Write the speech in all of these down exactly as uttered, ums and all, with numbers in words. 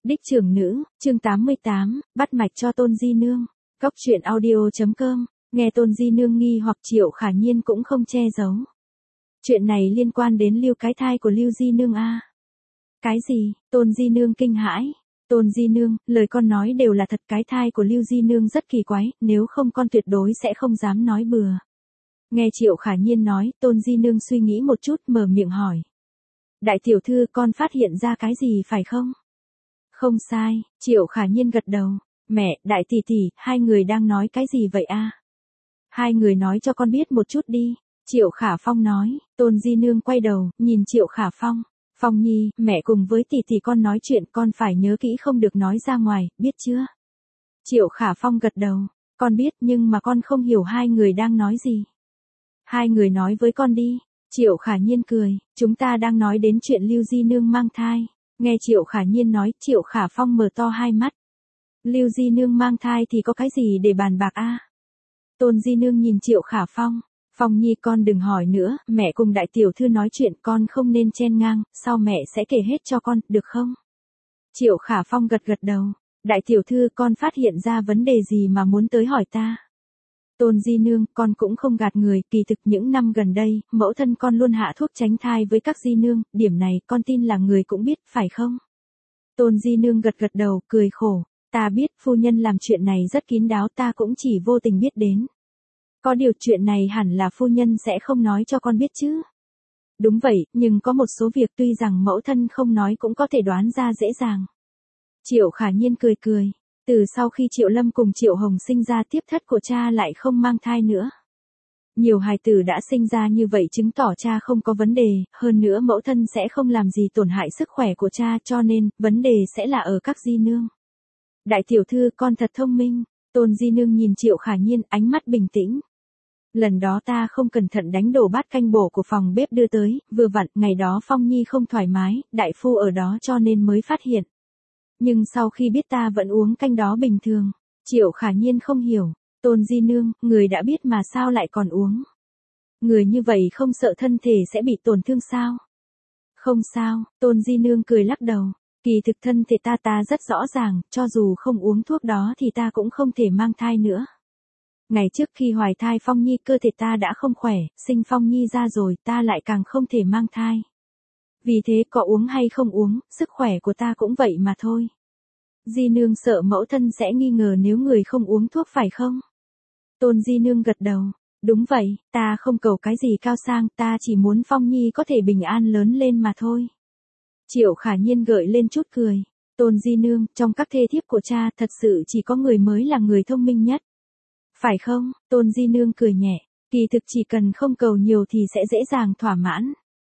Đích trưởng nữ, chương tám mươi tám, bắt mạch cho Tôn Di Nương. Cóc truyện audio chấm com, nghe Tôn Di Nương nghi hoặc Triệu Khả Nhiên cũng không che giấu. Chuyện này liên quan đến lưu cái thai của Lưu Di Nương a. Cái gì? Tôn Di Nương kinh hãi. Tôn Di Nương, lời con nói đều là thật, cái thai của Lưu Di Nương rất kỳ quái, nếu không con tuyệt đối sẽ không dám nói bừa. Nghe Triệu Khả Nhiên nói, Tôn Di Nương suy nghĩ một chút mở miệng hỏi. Đại tiểu thư, con phát hiện ra cái gì phải không? Không sai, Triệu Khả Nhiên gật đầu. Mẹ, đại tỷ tỷ, hai người đang nói cái gì vậy a? Hai người nói cho con biết một chút đi. Triệu Khả Phong nói. Tôn Di Nương quay đầu, nhìn Triệu Khả Phong. Phong Nhi, mẹ cùng với tỷ tỷ con nói chuyện, con phải nhớ kỹ không được nói ra ngoài, biết chưa? Triệu Khả Phong gật đầu. Con biết, nhưng mà con không hiểu hai người đang nói gì. Hai người nói với con đi. Triệu Khả Nhiên cười. Chúng ta đang nói đến chuyện Lưu Di Nương mang thai. Nghe Triệu Khả Nhiên nói, Triệu Khả Phong mở to hai mắt. Lưu Di Nương mang thai thì có cái gì để bàn bạc a? Tôn Di Nương nhìn Triệu Khả Phong. Phong Nhi, con đừng hỏi nữa, mẹ cùng đại tiểu thư nói chuyện, con không nên chen ngang, sau mẹ sẽ kể hết cho con, được không? Triệu Khả Phong gật gật đầu. Đại tiểu thư, con phát hiện ra vấn đề gì mà muốn tới hỏi ta? Tôn Di Nương, con cũng không gạt người, kỳ thực những năm gần đây, mẫu thân con luôn hạ thuốc tránh thai với các Di Nương, điểm này con tin là người cũng biết, phải không? Tôn Di Nương gật gật đầu, cười khổ. Ta biết, phu nhân làm chuyện này rất kín đáo, ta cũng chỉ vô tình biết đến. Có điều chuyện này hẳn là phu nhân sẽ không nói cho con biết chứ. Đúng vậy, nhưng có một số việc tuy rằng mẫu thân không nói cũng có thể đoán ra dễ dàng. Triệu Khả Nhiên cười cười. Từ sau khi Triệu Lâm cùng Triệu Hồng sinh ra, tiếp thất của cha lại không mang thai nữa. Nhiều hài tử đã sinh ra như vậy chứng tỏ cha không có vấn đề, hơn nữa mẫu thân sẽ không làm gì tổn hại sức khỏe của cha, cho nên, vấn đề sẽ là ở các Di Nương. Đại tiểu thư, con thật thông minh. Tôn Di Nương nhìn Triệu Khả Nhiên, ánh mắt bình tĩnh. Lần đó ta không cẩn thận đánh đổ bát canh bổ của phòng bếp đưa tới, vừa vặn, ngày đó Phong Nhi không thoải mái, đại phu ở đó cho nên mới phát hiện. Nhưng sau khi biết ta vẫn uống canh đó bình thường. Triệu Khả Nhiên không hiểu. Tôn Di Nương, người đã biết mà sao lại còn uống? Người như vậy không sợ thân thể sẽ bị tổn thương sao? Không sao, Tôn Di Nương cười lắc đầu. Kỳ thực thân thể ta ta rất rõ ràng, cho dù không uống thuốc đó thì ta cũng không thể mang thai nữa. Ngày trước khi hoài thai Phong Nhi cơ thể ta đã không khỏe, sinh Phong Nhi ra rồi ta lại càng không thể mang thai. Vì thế có uống hay không uống, sức khỏe của ta cũng vậy mà thôi. Di Nương sợ mẫu thân sẽ nghi ngờ nếu người không uống thuốc phải không? Tôn Di Nương gật đầu. Đúng vậy, ta không cầu cái gì cao sang, ta chỉ muốn Phong Nhi có thể bình an lớn lên mà thôi. Triệu Khả Nhiên gợi lên chút cười. Tôn Di Nương, trong các thê thiếp của cha thật sự chỉ có người mới là người thông minh nhất. Phải không? Tôn Di Nương cười nhẹ. Kỳ thực chỉ cần không cầu nhiều thì sẽ dễ dàng thỏa mãn.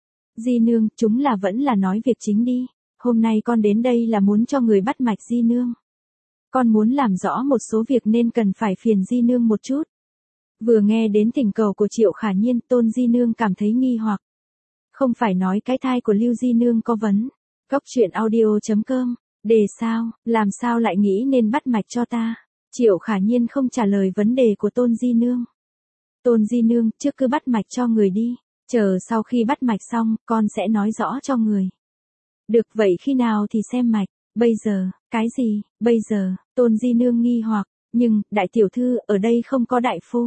Di Nương, chúng là vẫn là nói việc chính đi. Hôm nay con đến đây là muốn cho người bắt mạch Di Nương. Con muốn làm rõ một số việc nên cần phải phiền Di Nương một chút. Vừa nghe đến thỉnh cầu của Triệu Khả Nhiên, Tôn Di Nương cảm thấy nghi hoặc. Không phải nói cái thai của Lưu Di Nương có vấn. Cóc truyện audio chấm com. Đề sao, làm sao lại nghĩ nên bắt mạch cho ta? Triệu Khả Nhiên không trả lời vấn đề của Tôn Di Nương. Tôn Di Nương, trước cứ bắt mạch cho người đi. Chờ sau khi bắt mạch xong, con sẽ nói rõ cho người. Được vậy khi nào thì xem mạch? Bây giờ, cái gì? Bây giờ, Tôn Di Nương nghi hoặc. Nhưng, đại tiểu thư, ở đây không có đại phu.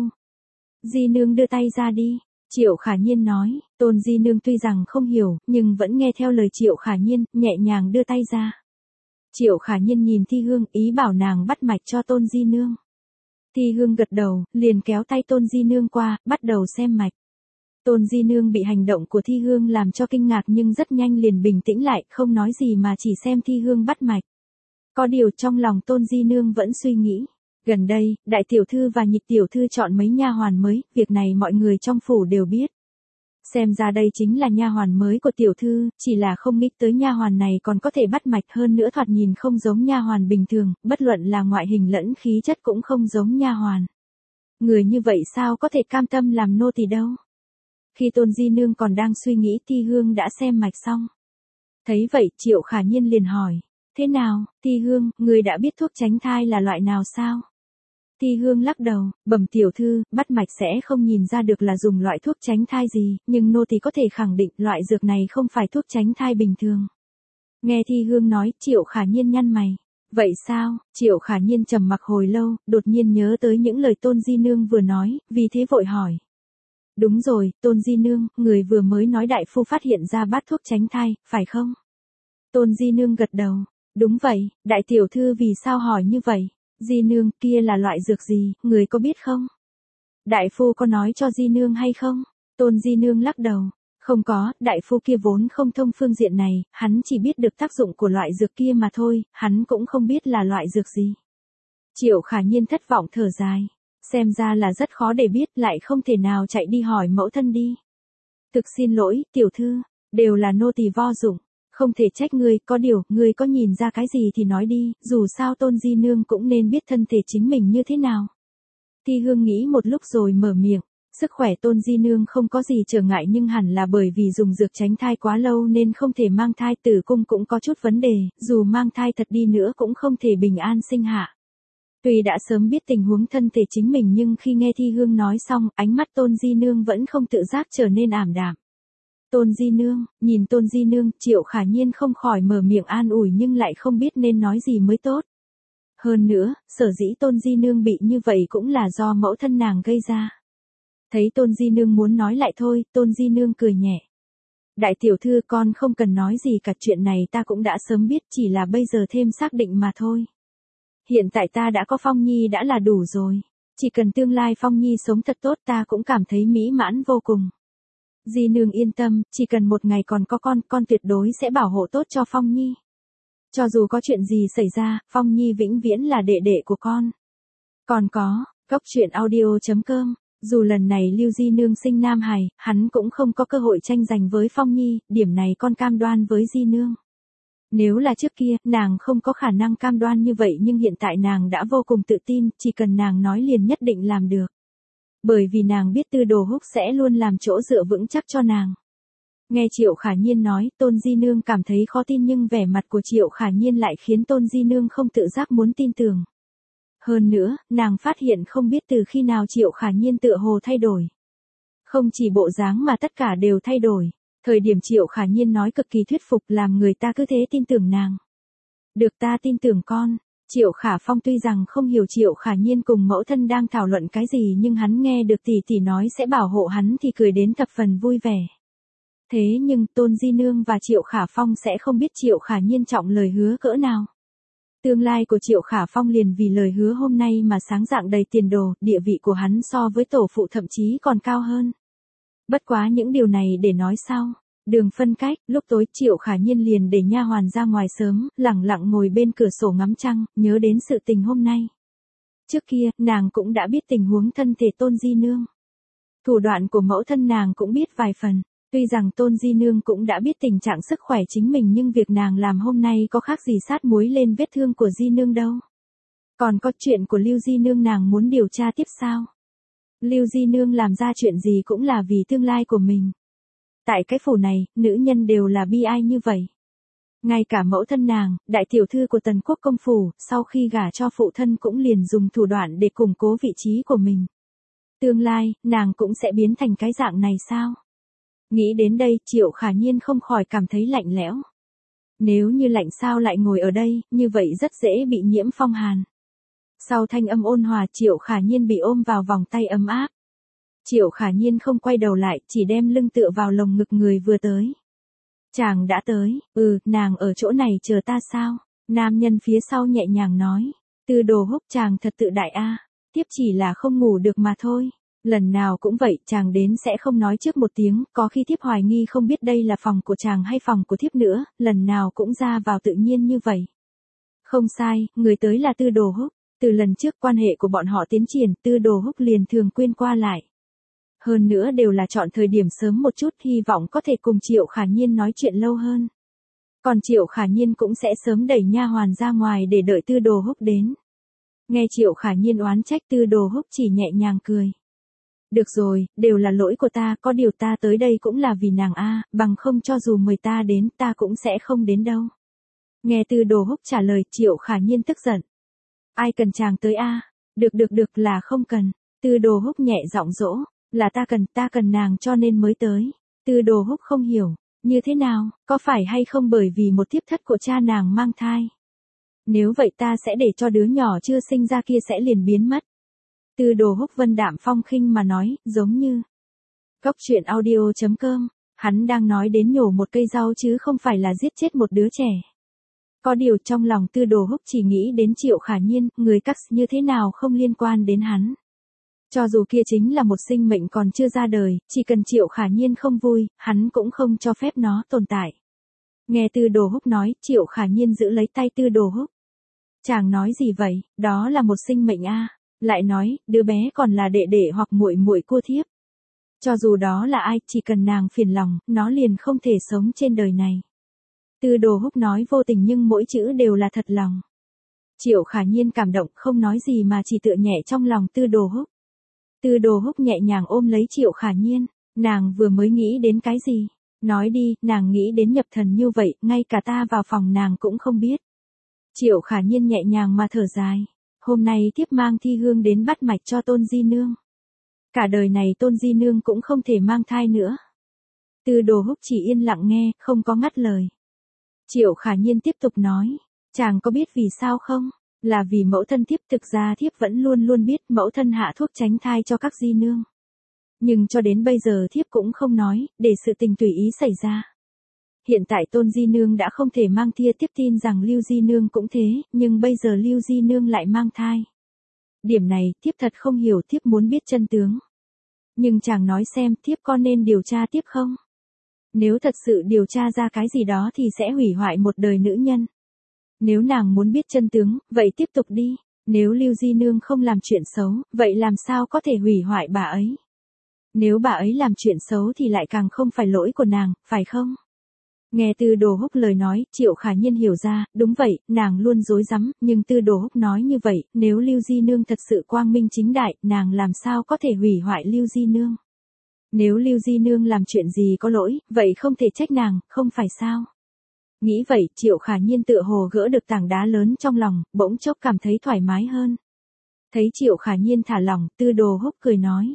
Di Nương đưa tay ra đi. Triệu Khả Nhiên nói. Tôn Di Nương tuy rằng không hiểu, nhưng vẫn nghe theo lời Triệu Khả Nhiên, nhẹ nhàng đưa tay ra. Triệu Khả Nhiên nhìn Thi Hương, ý bảo nàng bắt mạch cho Tôn Di Nương. Thi Hương gật đầu, liền kéo tay Tôn Di Nương qua, bắt đầu xem mạch. Tôn Di Nương bị hành động của Thi Hương làm cho kinh ngạc nhưng rất nhanh liền bình tĩnh lại, không nói gì mà chỉ xem Thi Hương bắt mạch. Có điều trong lòng Tôn Di Nương vẫn suy nghĩ. Gần đây, đại tiểu thư và nhị tiểu thư chọn mấy nha hoàn mới, việc này mọi người trong phủ đều biết. Xem ra đây chính là nha hoàn mới của tiểu thư, chỉ là không nghĩ tới nha hoàn này còn có thể bắt mạch, hơn nữa thoạt nhìn không giống nha hoàn bình thường, bất luận là ngoại hình lẫn khí chất cũng không giống nha hoàn. Người như vậy sao có thể cam tâm làm nô tỳ đâu? Khi Tôn Di Nương còn đang suy nghĩ, Thi Hương đã xem mạch xong. Thấy vậy, Triệu Khả Nhiên liền hỏi. Thế nào, Thi Hương, người đã biết thuốc tránh thai là loại nào sao? Thi Hương lắc đầu, bẩm tiểu thư, bắt mạch sẽ không nhìn ra được là dùng loại thuốc tránh thai gì, nhưng nô tỳ có thể khẳng định loại dược này không phải thuốc tránh thai bình thường. Nghe Thi Hương nói, Triệu Khả Nhiên nhăn mày. Vậy sao? Triệu Khả Nhiên trầm mặc hồi lâu, đột nhiên nhớ tới những lời Tôn Di Nương vừa nói, vì thế vội hỏi. Đúng rồi, Tôn Di Nương, người vừa mới nói đại phu phát hiện ra bát thuốc tránh thai, phải không? Tôn Di Nương gật đầu. Đúng vậy, đại tiểu thư vì sao hỏi như vậy? Di Nương, kia là loại dược gì, người có biết không? Đại phu có nói cho Di Nương hay không? Tôn Di Nương lắc đầu. Không có, đại phu kia vốn không thông phương diện này, hắn chỉ biết được tác dụng của loại dược kia mà thôi, hắn cũng không biết là loại dược gì. Triệu Khả Nhiên thất vọng thở dài. Xem ra là rất khó để biết, lại không thể nào chạy đi hỏi mẫu thân đi. Thực xin lỗi, tiểu thư, đều là nô tỳ vô dụng, không thể trách ngươi, có điều, ngươi có nhìn ra cái gì thì nói đi, dù sao Tôn Di Nương cũng nên biết thân thể chính mình như thế nào. Thi Hương nghĩ một lúc rồi mở miệng. Sức khỏe Tôn Di Nương không có gì trở ngại nhưng hẳn là bởi vì dùng dược tránh thai quá lâu nên không thể mang thai, tử cung cũng có chút vấn đề, dù mang thai thật đi nữa cũng không thể bình an sinh hạ. Tuy đã sớm biết tình huống thân thể chính mình nhưng khi nghe Thi Hương nói xong, ánh mắt Tôn Di Nương vẫn không tự giác trở nên ảm đạm. Tôn Di Nương, nhìn Tôn Di Nương, Triệu Khả Nhiên không khỏi mở miệng an ủi nhưng lại không biết nên nói gì mới tốt. Hơn nữa, sở dĩ Tôn Di Nương bị như vậy cũng là do mẫu thân nàng gây ra. Thấy Tôn Di Nương muốn nói lại thôi, Tôn Di Nương cười nhẹ. Đại tiểu thư con không cần nói gì cả, chuyện này ta cũng đã sớm biết, chỉ là bây giờ thêm xác định mà thôi. Hiện tại ta đã có Phong Nhi đã là đủ rồi. Chỉ cần tương lai Phong Nhi sống thật tốt ta cũng cảm thấy mỹ mãn vô cùng. Di Nương yên tâm, chỉ cần một ngày còn có con, con tuyệt đối sẽ bảo hộ tốt cho Phong Nhi. Cho dù có chuyện gì xảy ra, Phong Nhi vĩnh viễn là đệ đệ của con. Còn có, góc truyện audio chấm com. Dù lần này Lưu Di Nương sinh nam hài, hắn cũng không có cơ hội tranh giành với Phong Nhi, điểm này con cam đoan với Di Nương. Nếu là trước kia, nàng không có khả năng cam đoan như vậy nhưng hiện tại nàng đã vô cùng tự tin, chỉ cần nàng nói liền nhất định làm được. Bởi vì nàng biết Tư Đồ Húc sẽ luôn làm chỗ dựa vững chắc cho nàng. Nghe Triệu Khả Nhiên nói, Tôn Di Nương cảm thấy khó tin nhưng vẻ mặt của Triệu Khả Nhiên lại khiến Tôn Di Nương không tự giác muốn tin tưởng. Hơn nữa, nàng phát hiện không biết từ khi nào Triệu Khả Nhiên tựa hồ thay đổi. Không chỉ bộ dáng mà tất cả đều thay đổi. Thời điểm Triệu Khả Nhiên nói cực kỳ thuyết phục làm người ta cứ thế tin tưởng nàng. Được ta tin tưởng con. Triệu Khả Phong tuy rằng không hiểu Triệu Khả Nhiên cùng mẫu thân đang thảo luận cái gì nhưng hắn nghe được tỷ tỷ nói sẽ bảo hộ hắn thì cười đến thập phần vui vẻ. Thế nhưng Tôn Di Nương và Triệu Khả Phong sẽ không biết Triệu Khả Nhiên trọng lời hứa cỡ nào. Tương lai của Triệu Khả Phong liền vì lời hứa hôm nay mà sáng rạng đầy tiền đồ, địa vị của hắn so với tổ phụ thậm chí còn cao hơn. Bất quá những điều này để nói sau. Đường phân cách, lúc tối Triệu Khả Nhiên liền để nha hoàn ra ngoài sớm, lẳng lặng ngồi bên cửa sổ ngắm trăng, nhớ đến sự tình hôm nay. Trước kia, nàng cũng đã biết tình huống thân thể Tôn Di Nương. Thủ đoạn của mẫu thân nàng cũng biết vài phần. Tuy rằng Tôn Di Nương cũng đã biết tình trạng sức khỏe chính mình nhưng việc nàng làm hôm nay có khác gì sát muối lên vết thương của Di Nương đâu. Còn có chuyện của Lưu Di Nương nàng muốn điều tra tiếp sao? Lưu Di Nương làm ra chuyện gì cũng là vì tương lai của mình. Tại cái phủ này, nữ nhân đều là bi ai như vậy. Ngay cả mẫu thân nàng, đại tiểu thư của Tần Quốc công phủ, sau khi gả cho phụ thân cũng liền dùng thủ đoạn để củng cố vị trí của mình. Tương lai, nàng cũng sẽ biến thành cái dạng này sao? Nghĩ đến đây, Triệu Khả Nhiên không khỏi cảm thấy lạnh lẽo. Nếu như lạnh sao lại ngồi ở đây, như vậy rất dễ bị nhiễm phong hàn. Sau thanh âm ôn hòa, Triệu Khả Nhiên bị ôm vào vòng tay ấm áp. Triệu Khả Nhiên không quay đầu lại, chỉ đem lưng tựa vào lồng ngực người vừa tới. Chàng đã tới, ừ, nàng ở chỗ này chờ ta sao? Nam nhân phía sau nhẹ nhàng nói. Tư Đồ Húc chàng thật tự đại a, tiếp chỉ là không ngủ được mà thôi. Lần nào cũng vậy, chàng đến sẽ không nói trước một tiếng, có khi thiếp hoài nghi không biết đây là phòng của chàng hay phòng của thiếp nữa, lần nào cũng ra vào tự nhiên như vậy. Không sai, người tới là Tư Đồ Húc, từ lần trước quan hệ của bọn họ tiến triển, Tư Đồ Húc liền thường quên qua lại. Hơn nữa đều là chọn thời điểm sớm một chút, hy vọng có thể cùng Triệu Khả Nhiên nói chuyện lâu hơn. Còn Triệu Khả Nhiên cũng sẽ sớm đẩy nha hoàn ra ngoài để đợi Tư Đồ Húc đến. Nghe Triệu Khả Nhiên oán trách, Tư Đồ Húc chỉ nhẹ nhàng cười. Được rồi, đều là lỗi của ta, có điều ta tới đây cũng là vì nàng a, bằng không cho dù mời ta đến, ta cũng sẽ không đến đâu. Nghe Tư Đồ Húc trả lời, Triệu Khả Nhiên tức giận. Ai cần chàng tới a? Được được được là không cần. Tư Đồ Húc nhẹ giọng dỗ, là ta cần, ta cần nàng cho nên mới tới. Tư Đồ Húc không hiểu, Như thế nào, có phải hay không bởi vì một thiếp thất của cha nàng mang thai? Nếu vậy ta sẽ để cho đứa nhỏ chưa sinh ra kia sẽ liền biến mất. Tư Đồ Húc vân đạm phong khinh mà nói, giống như. Cốc truyện audio chấm com, hắn đang nói đến nhổ một cây rau chứ không phải là giết chết một đứa trẻ. Có điều trong lòng Tư Đồ Húc chỉ nghĩ đến Triệu Khả Nhiên, người cắt như thế nào không liên quan đến hắn. Cho dù kia chính là một sinh mệnh còn chưa ra đời, chỉ cần Triệu Khả Nhiên không vui, hắn cũng không cho phép nó tồn tại. Nghe Tư Đồ Húc nói, Triệu Khả Nhiên giữ lấy tay Tư Đồ Húc. Chàng nói gì vậy, đó là một sinh mệnh a, lại nói, đứa bé còn là đệ đệ hoặc muội muội cô thiếp. Cho dù đó là ai, chỉ cần nàng phiền lòng, nó liền không thể sống trên đời này. Tư Đồ Húc nói vô tình nhưng mỗi chữ đều là thật lòng. Triệu Khả Nhiên cảm động không nói gì mà chỉ tựa nhẹ trong lòng Tư Đồ Húc. Tư Đồ Húc nhẹ nhàng ôm lấy Triệu Khả Nhiên, nàng vừa mới nghĩ đến cái gì? Nói đi, nàng nghĩ đến nhập thần như vậy, ngay cả ta vào phòng nàng cũng không biết. Triệu Khả Nhiên nhẹ nhàng mà thở dài. Hôm nay thiếp mang thi hương đến bắt mạch cho Tôn Di Nương. Cả đời này Tôn Di Nương cũng không thể mang thai nữa. Tư Đồ Húc chỉ yên lặng nghe, không có ngắt lời. Triệu Khả Nhiên tiếp tục nói, chàng có biết vì sao không? Là vì mẫu thân thiếp, thực ra thiếp vẫn luôn luôn biết mẫu thân hạ thuốc tránh thai cho các di nương. Nhưng cho đến bây giờ thiếp cũng không nói, để sự tình tùy ý xảy ra. Hiện tại Tôn Di Nương đã không thể mang thai, tiếp tin rằng Lưu Di Nương cũng thế, nhưng bây giờ Lưu Di Nương lại mang thai. Điểm này, thiếp thật không hiểu, thiếp muốn biết chân tướng. Nhưng chàng nói xem, thiếp có nên điều tra tiếp không? Nếu thật sự điều tra ra cái gì đó thì sẽ hủy hoại một đời nữ nhân. Nếu nàng muốn biết chân tướng, vậy tiếp tục đi. Nếu Lưu Di Nương không làm chuyện xấu, vậy làm sao có thể hủy hoại bà ấy? Nếu bà ấy làm chuyện xấu thì lại càng không phải lỗi của nàng, phải không? Nghe Tư Đồ Húc lời nói, Triệu Khả Nhiên hiểu ra, đúng vậy, nàng luôn dối rắm, nhưng Tư Đồ Húc nói như vậy, nếu Lưu Di Nương thật sự quang minh chính đại, nàng làm sao có thể hủy hoại Lưu Di Nương? Nếu Lưu Di Nương làm chuyện gì có lỗi, vậy không thể trách nàng, không phải sao? Nghĩ vậy, Triệu Khả Nhiên tựa hồ gỡ được tảng đá lớn trong lòng, bỗng chốc cảm thấy thoải mái hơn. Thấy Triệu Khả Nhiên thả lỏng, Tư Đồ Húc cười nói.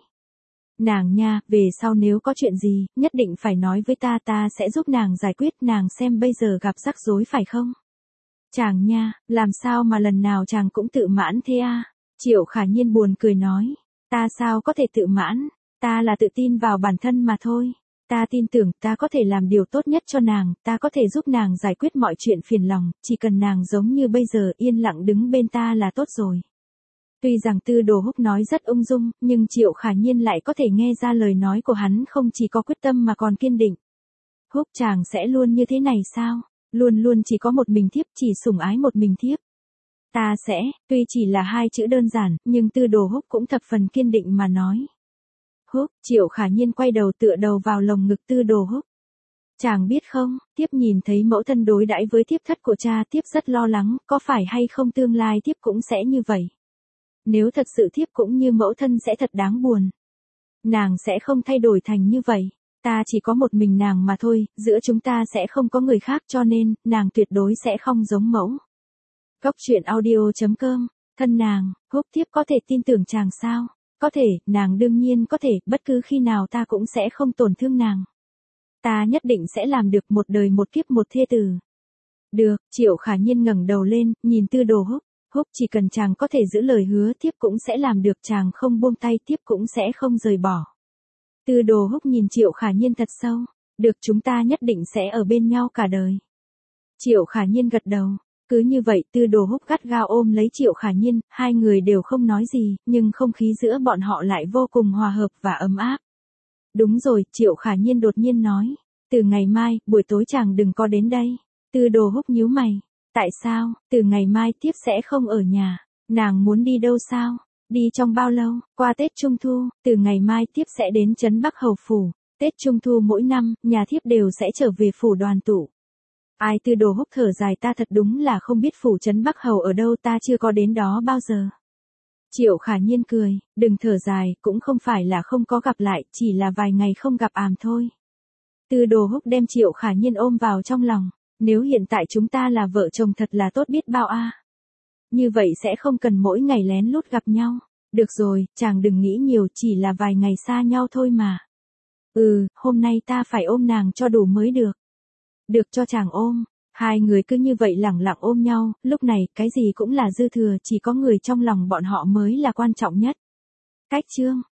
Nàng nha, về sau nếu có chuyện gì, nhất định phải nói với ta, ta sẽ giúp nàng giải quyết, nàng xem bây giờ gặp rắc rối phải không? Chàng nha, làm sao mà lần nào chàng cũng tự mãn thế à? Triệu Khả Nhiên buồn cười nói, ta sao có thể tự mãn, ta là tự tin vào bản thân mà thôi. Ta tin tưởng ta có thể làm điều tốt nhất cho nàng, ta có thể giúp nàng giải quyết mọi chuyện phiền lòng, chỉ cần nàng giống như bây giờ yên lặng đứng bên ta là tốt rồi. Tuy rằng Tư Đồ Húc nói rất ung dung, nhưng Triệu Khả Nhiên lại có thể nghe ra lời nói của hắn không chỉ có quyết tâm mà còn kiên định. Húc chàng sẽ luôn như thế này sao? Luôn luôn chỉ có một mình thiếp, chỉ sủng ái một mình thiếp. Ta sẽ, tuy chỉ là hai chữ đơn giản, nhưng Tư Đồ Húc cũng thập phần kiên định mà nói. Húc, Triệu Khả Nhiên quay đầu tựa đầu vào lồng ngực Tư Đồ Húc. Chàng biết không, thiếp nhìn thấy mẫu thân đối đãi với thiếp thất của cha, thiếp rất lo lắng, có phải hay không tương lai thiếp cũng sẽ như vậy. Nếu thật sự thiếp cũng như mẫu thân sẽ thật đáng buồn. Nàng sẽ không thay đổi thành như vậy. Ta chỉ có một mình nàng mà thôi, giữa chúng ta sẽ không có người khác cho nên, nàng tuyệt đối sẽ không giống mẫu. Cốc truyện audio chấm com, thân nàng, Húc thiếp có thể tin tưởng chàng sao? Có thể, nàng đương nhiên có thể, bất cứ khi nào ta cũng sẽ không tổn thương nàng. Ta nhất định sẽ làm được một đời một kiếp một thê tử. Được, Triệu Khả Nhiên ngẩng đầu lên, nhìn Tư Đồ Húc. Húc chỉ cần chàng có thể giữ lời hứa thiếp cũng sẽ làm được, chàng không buông tay thiếp cũng sẽ không rời bỏ. Tư Đồ Húc nhìn Triệu Khả Nhiên thật sâu. Được, chúng ta nhất định sẽ ở bên nhau cả đời. Triệu Khả Nhiên gật đầu. Cứ như vậy Tư Đồ Húc gắt gao ôm lấy Triệu Khả Nhiên, hai người đều không nói gì, nhưng không khí giữa bọn họ lại vô cùng hòa hợp và ấm áp. Đúng rồi, Triệu Khả Nhiên đột nhiên nói. Từ ngày mai, buổi tối chàng đừng có đến đây. Tư Đồ Húc nhíu mày. Tại sao, từ ngày mai thiếp sẽ không ở nhà, nàng muốn đi đâu sao? Đi trong bao lâu? Qua Tết Trung Thu, từ ngày mai thiếp sẽ đến Trấn Bắc Hầu Phủ. Tết Trung Thu mỗi năm, nhà thiếp đều sẽ trở về phủ đoàn tụ. Ai? Tư Đồ Húc thở dài, ta thật đúng là không biết phủ Trấn Bắc Hầu ở đâu, ta chưa có đến đó bao giờ. Triệu Khả Nhiên cười, đừng thở dài, cũng không phải là không có gặp lại, chỉ là vài ngày không gặp àm thôi. Tư Đồ Húc đem Triệu Khả Nhiên ôm vào trong lòng. Nếu hiện tại chúng ta là vợ chồng thật là tốt biết bao a. Như vậy sẽ không cần mỗi ngày lén lút gặp nhau. Được rồi, chàng đừng nghĩ nhiều, chỉ là vài ngày xa nhau thôi mà. Ừ, hôm nay ta phải ôm nàng cho đủ mới được. Được cho chàng ôm. Hai người cứ như vậy lẳng lặng ôm nhau, lúc này cái gì cũng là dư thừa, chỉ có người trong lòng bọn họ mới là quan trọng nhất. Cách chương